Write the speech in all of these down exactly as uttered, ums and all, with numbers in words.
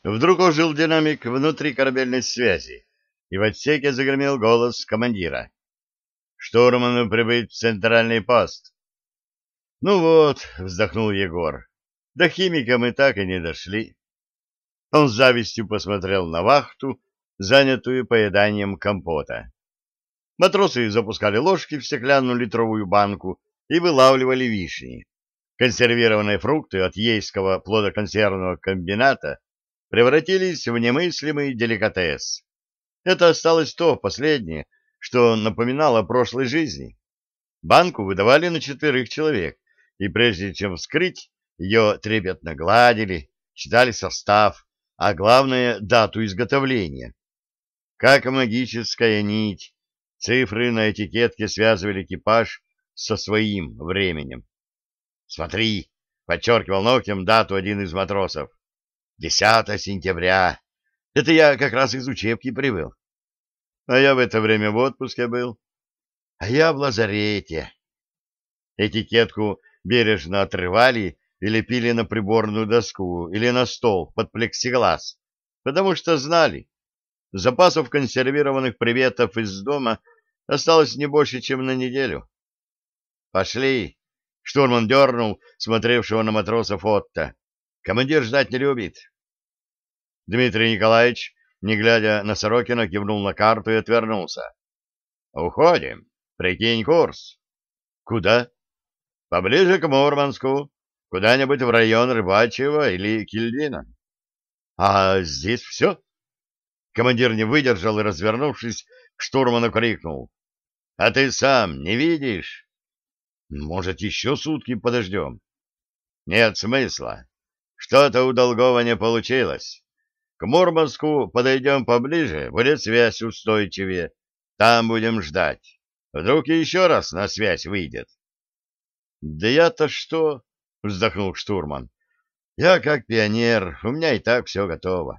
Вдруг ожил динамик внутри корабельной связи, и в отсеке загремел голос командира. «Штурману прибыть в центральный пост». «Ну вот», — вздохнул Егор, — «до химика мы так и не дошли». Он с завистью посмотрел на вахту, занятую поеданием компота. Матросы запускали ложки в стеклянную литровую банку и вылавливали вишни. Консервированные фрукты от Ейского плодоконсервного комбината превратились в немыслимый деликатес. Это осталось то последнее, что напоминало о прошлой жизни. Банку выдавали на четверых человек, и прежде чем вскрыть, ее трепетно гладили, читали состав, а главное — дату изготовления. Как магическая нить, цифры на этикетке связывали экипаж со своим временем. «Смотри!» — подчеркивал ногтем дату один из матросов. «десятое сентября. Это я как раз из учебки привел. А я в это время в отпуске был. А я в лазарете». Этикетку бережно отрывали и лепили на приборную доску или на стол под плексиглаз, потому что знали, запасов консервированных приветов из дома осталось не больше, чем на неделю. «Пошли!» — штурман дернул смотревшего на матросов Отто. «Командир ждать не любит». Дмитрий Николаевич, не глядя на Сорокина, кивнул на карту и отвернулся. «Уходим. Прикинь курс». «Куда?» «Поближе к Мурманску. Куда-нибудь в район Рыбачьего или Кильдина». «А здесь все?» Командир не выдержал и, развернувшись, к штурману крикнул. «А ты сам не видишь?» «Может, еще сутки подождем?» «Нет смысла. Что-то у Долгова не получилось. К Мурманску подойдем поближе, будет связь устойчивее. Там будем ждать. Вдруг еще раз на связь выйдет». «Да я-то что?» — вздохнул штурман. «Я как пионер, у меня и так все готово».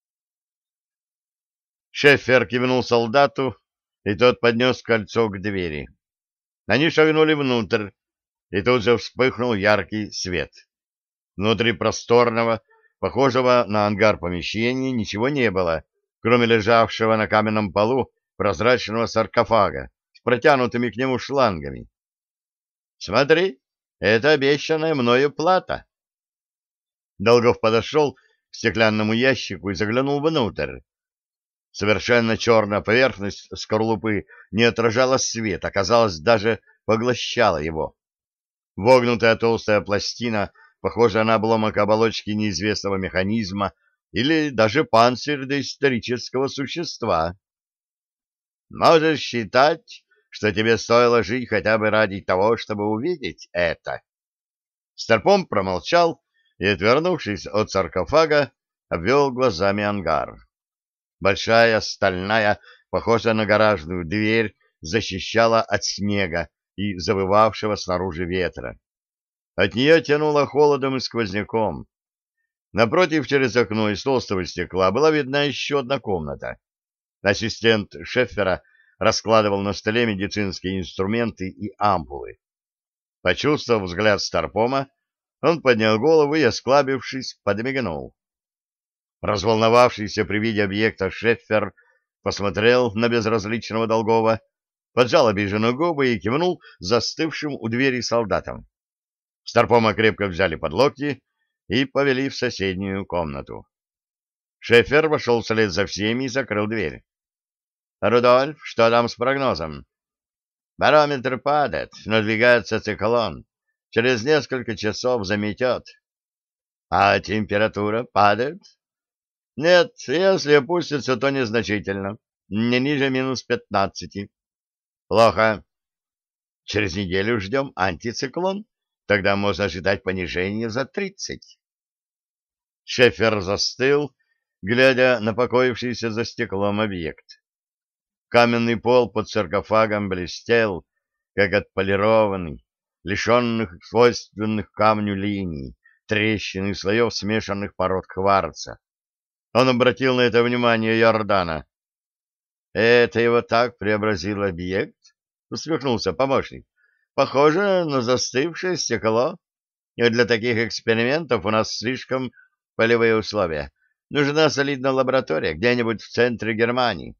Шеффер кивнул солдату, и тот поднес кольцо к двери. Они шагнули внутрь, и тут же вспыхнул яркий свет. Внутри просторного, похожего на ангар помещения, ничего не было, кроме лежавшего на каменном полу прозрачного саркофага с протянутыми к нему шлангами. «Смотри, это обещанная мною плата». Долгов подошел к стеклянному ящику и заглянул внутрь. Совершенно черная поверхность скорлупы не отражала свет, а, казалось, даже поглощала его. Вогнутая толстая пластина, похожая на обломок оболочки неизвестного механизма или даже панцирь доисторического существа. «Можешь считать, что тебе стоило жить хотя бы ради того, чтобы увидеть это». Старпом промолчал и, отвернувшись от саркофага, обвел глазами ангар. Большая стальная, похожая на гаражную дверь, защищала от снега и завывавшего снаружи ветра. От нее тянуло холодом и сквозняком. Напротив, через окно из толстого стекла, была видна еще одна комната. Ассистент Шеффера раскладывал на столе медицинские инструменты и ампулы. Почувствовав взгляд Старпома, он поднял голову и, осклабившись, подмигнул. Разволновавшийся при виде объекта Шеффер посмотрел на безразличного Долгова, поджал обиженные губы и кивнул застывшим у двери солдатам. Старпома крепко взяли под локти и повели в соседнюю комнату. Шеффер вошел вслед за всеми и закрыл дверь. — Рудольф, что там с прогнозом? — Барометр падает, надвигается циклон. Через несколько часов заметет. — А температура падает? — Нет, если опустится, то незначительно. Не ниже минус пятнадцати. — Плохо. Через неделю ждем антициклон. Тогда можно ожидать понижения за тридцать. Шеффер застыл, глядя на покоившийся за стеклом объект. Каменный пол под саркофагом блестел, как отполированный, лишенных свойственных камню линий, трещин и слоев смешанных пород кварца. Он обратил на это внимание Йордана. — Это его так преобразил объект? — усмехнулся помощник. — Похоже на застывшее стекло. И для таких экспериментов у нас слишком полевые условия. Нужна солидная лаборатория где-нибудь в центре Германии.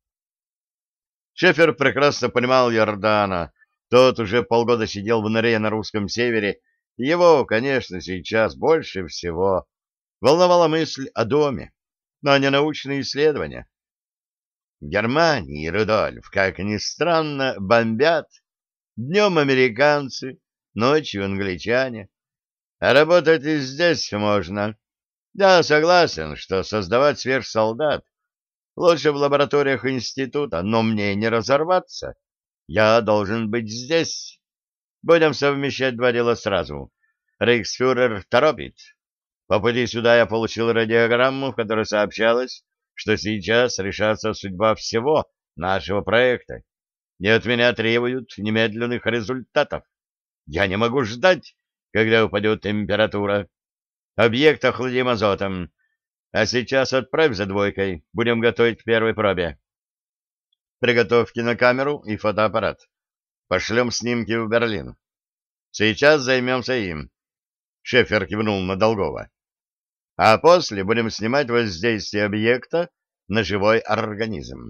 Шефер прекрасно понимал Йордана. Тот уже полгода сидел в норе на русском севере, и его, конечно, сейчас больше всего волновала мысль о доме, но не научные исследования. В Германии, Рудольф, как ни странно, бомбят. Днем американцы, ночью англичане. А работать и здесь можно. Я согласен, что создавать сверхсолдат лучше в лабораториях института, но мне не разорваться. Я должен быть здесь. Будем совмещать два дела сразу. Рейхсфюрер торопит. По пути сюда я получил радиограмму, в которой сообщалось, что сейчас решается судьба всего нашего проекта. И от меня требуют немедленных результатов. Я не могу ждать, когда упадет температура. Объект охладим азотом. А сейчас отправь за двойкой. Будем готовить к первой пробе. Приготовь кинокамеру и фотоаппарат. Пошлем снимки в Берлин. Сейчас займемся им. Шефер кивнул на Долгова. А после будем снимать воздействие объекта на живой организм.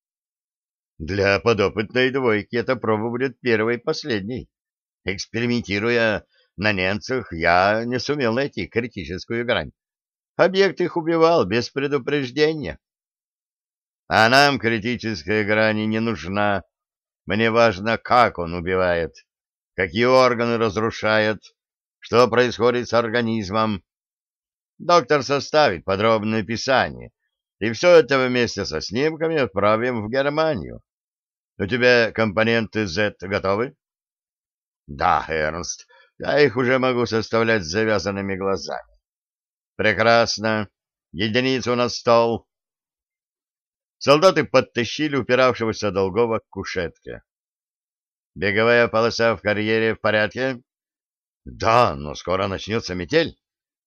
Для подопытной двойки эта проба будет первой и последней. Экспериментируя на немцах, я не сумел найти критическую грань. Объект их убивал без предупреждения. А нам критическая грань не нужна. Мне важно, как он убивает, какие органы разрушает, что происходит с организмом. Доктор составит подробное описание, и все это вместе со снимками отправим в Германию. У тебя компоненты Z готовы? Да, Эрнст, я их уже могу составлять с завязанными глазами. Прекрасно. Единицу на стол. Солдаты подтащили упиравшегося Долгова к кушетке. Беговая полоса в карьере в порядке? Да, но скоро начнется метель.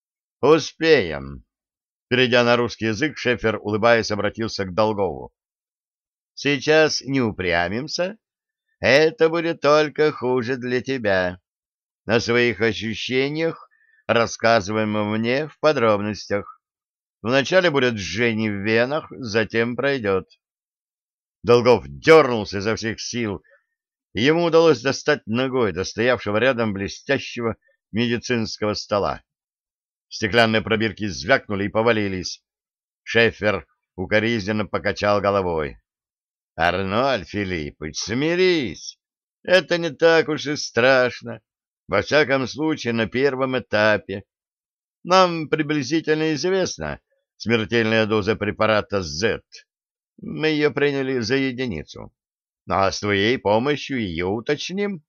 Успеем. Перейдя на русский язык, Шефер, улыбаясь, обратился к Долгову. Сейчас не упрямимся. Это будет только хуже для тебя. О своих ощущениях рассказываем мне в подробностях. Вначале будет жжение в венах, затем пройдет. Долгов дернулся изо всех сил, и ему удалось достать ногой до стоявшего рядом блестящего медицинского стола. Стеклянные пробирки звякнули и повалились. Шефер укоризненно покачал головой. — Арнольд Филиппович, смирись. Это не так уж и страшно. Во всяком случае, на первом этапе. Нам приблизительно известна смертельная доза препарата Z. Мы ее приняли за единицу. А с твоей помощью ее уточним.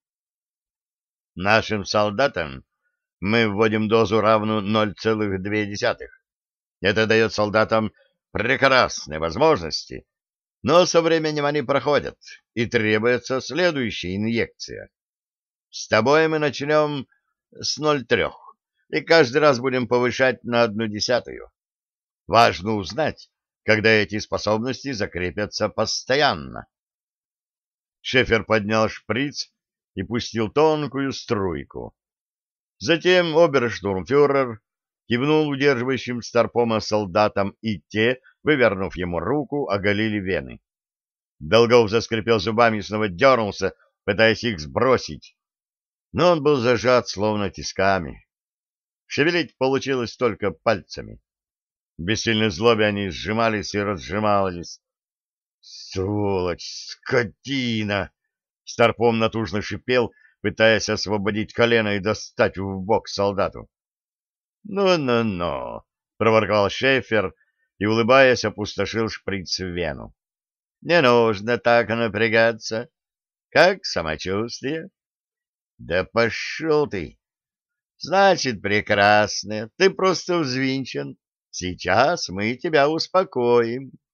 Нашим солдатам мы вводим дозу, равную ноль целых две десятых. Это дает солдатам прекрасные возможности, но со временем они проходят, и требуется следующая инъекция. С тобой мы начнем с ноль целых три, и каждый раз будем повышать на одну десятую. Важно узнать, когда эти способности закрепятся постоянно. Шефер поднял шприц и пустил тонкую струйку. Затем оберштурмфюрер кивнул удерживающим старпома солдатам, и те, вывернув ему руку, оголили вены. Долгов заскрипел зубами и снова дернулся, пытаясь их сбросить, но он был зажат словно тисками. Шевелить получилось только пальцами. В бессильной злобе они сжимались и разжимались. «Сволочь! Скотина!» Старпом натужно шипел, пытаясь освободить колено и достать в бок солдату. «Ну-ну-ну!» — проворковал Шефер и, улыбаясь, опустошил шприц в вену. «Не нужно так напрягаться. Как самочувствие?» «Да пошел ты!» «Значит, прекрасно. Ты просто взвинчен. Сейчас мы тебя успокоим».